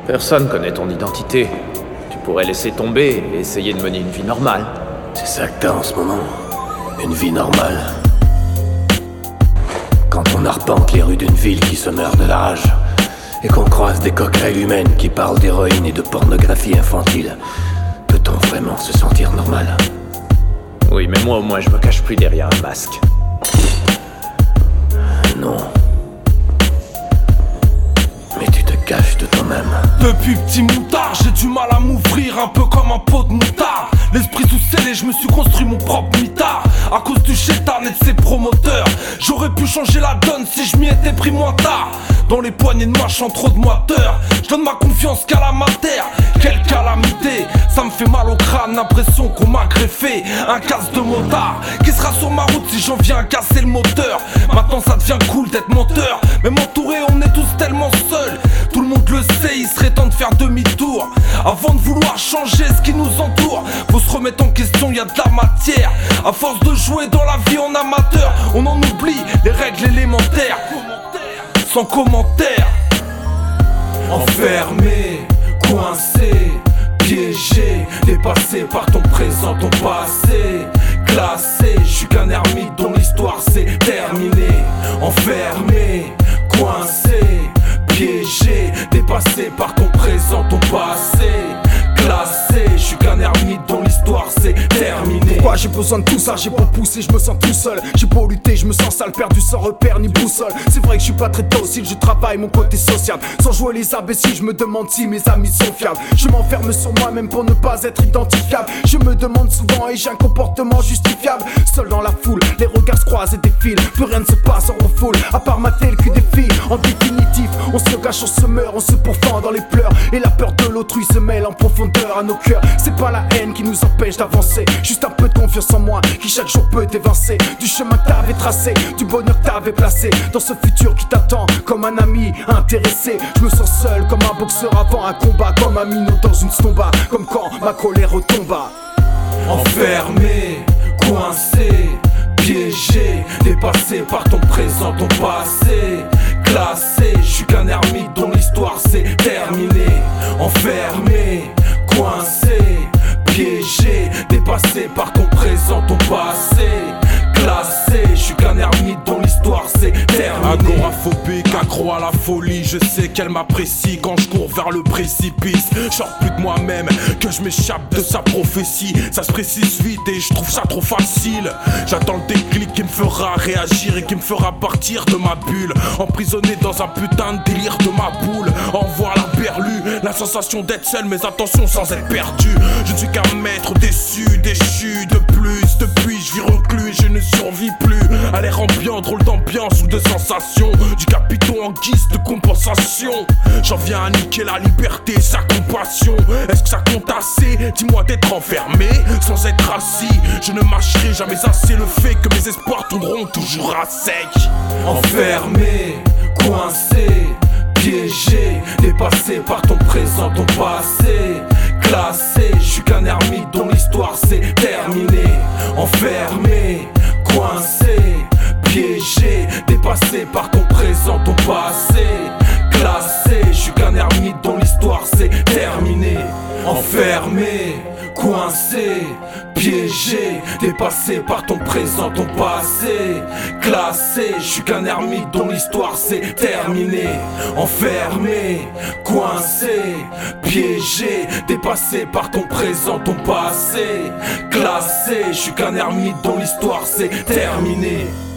Personne connaît ton identité. Tu pourrais laisser tomber et essayer de mener une vie normale. C'est ça que t'as en ce moment? Une vie normale? Quand on arpente les rues d'une ville qui se meurt de la rage, et qu'on croise des coquerelles humaines qui parlent d'héroïne et de pornographie infantile, peut-on vraiment se sentir normal? Oui, mais moi au moins je me cache plus derrière un masque. Non. Mais tu te caches de toi-même. Depuis petit moutard, j'ai du mal à m'ouvrir, un peu comme un pot de moutarde. L'esprit sous scellé, je me suis construit mon propre mitard. À cause du chétan et de ses promoteurs. J'aurais pu changer la donne si je m'y étais pris moins tard. Dans les poignées de main, chante trop de moiteurs. Je donne ma confiance qu'à la matière. Quelle calamité, ça me fait mal au crâne, l'impression qu'on m'a greffé un casse de motard. Qui sera sur ma route si j'en viens à casser le moteur? Maintenant ça devient cool d'être menteur. Même entouré, on est tous tellement seuls. Tout le monde le sait, il serait temps de faire demi-tour. Avant de vouloir changer ce qui nous entoure, faut se remettre en question, y a de la matière. À force de jouer dans la vie en amateur, on en oublie les règles élémentaires. Sans commentaire. Enfermé, coincé, piégé, dépassé par ton présent, ton passé. Classé, je suis qu'un ermite dont l'histoire s'est terminée. Enfermé, coincé, piégé, dépassé par ton présent, ton passé. Classé, je suis qu'un ermite dont l'histoire s'est terminée. Pourquoi j'ai besoin de tout ça? J'ai beau pousser, je me sens tout seul. J'ai beau lutter, je me sens sale, perdu sans repère ni boussole. C'est vrai que je suis pas très docile, je travaille mon côté social. Sans jouer les imbéciles, je me demande si mes amis sont fiables. Je m'enferme sur moi-même pour ne pas être identifiable. Je me demande souvent et j'ai un comportement justifiable. Seul dans la foule, les regards se croisent et défilent. Plus rien ne se passe en refoule, à part mater le cul des filles. En définitive, on se cache, on se meurt, on se pourfend dans les pleurs. Et la peur de l'autrui se mêle en profondeur à nos cœurs. C'est pas la haine qui nous empêche d'avancer, juste un peu de confiance en moi qui chaque jour peut t'évincer du chemin que t'avais tracé, du bonheur que t'avais placé dans ce futur qui t'attend comme un ami intéressé. Je me sens seul comme un boxeur avant un combat, comme un minot dans une stomba, comme quand ma colère retomba. Enfermé, coincé, piégé, dépassé par ton présent, ton passé. Classé, je suis qu'un ermite dont l'histoire s'est terminée. Enfermé, coincé, piégé, dépassé par ton présent, ton passé. Classé, je suis qu'un ermite dont l'histoire s'est terminée. Agoraphobique, accro à la folie, je sais qu'elle m'apprécie quand je cours vers le précipice. J'sors plus de moi-même, que je m'échappe de sa prophétie. Ça se précise vite et je trouve ça trop facile. J'attends le déclic qui me fera réagir et qui me fera partir de ma bulle. Emprisonné dans un putain de délire de ma boule. En voir la berlue, la sensation d'être seul, mais attention sans être perdu. Je ne suis qu'un maître déçu, déchu de plus. Depuis je vis reclus et je ne survis plus. À l'air ambiant, drôle d'ambiance ou de sensation. Du capitaux en guise de compensation. J'en viens à niquer la liberté et sa compassion. Est-ce que ça compte assez? Dis-moi d'être enfermé sans être assis. Je ne mâcherai jamais assez le fait que mes espoirs tomberont toujours à sec. Enfermé, coincé, piégé, dépassé par ton présent, ton passé. Classé, je suis qu'un ermite dont l'histoire s'est terminée. Enfermé, coincé, piégé, dépassé par ton présent, ton passé. Classé, je suis qu'un ermite dont l'histoire s'est terminée. Enfermé, coincé, piégé, dépassé par ton présent, ton passé. Classé, je suis qu'un ermite dont l'histoire s'est terminée. Enfermé, coincé, piégé, dépassé par ton présent, ton passé. Classé, je suis qu'un ermite dont l'histoire s'est terminée.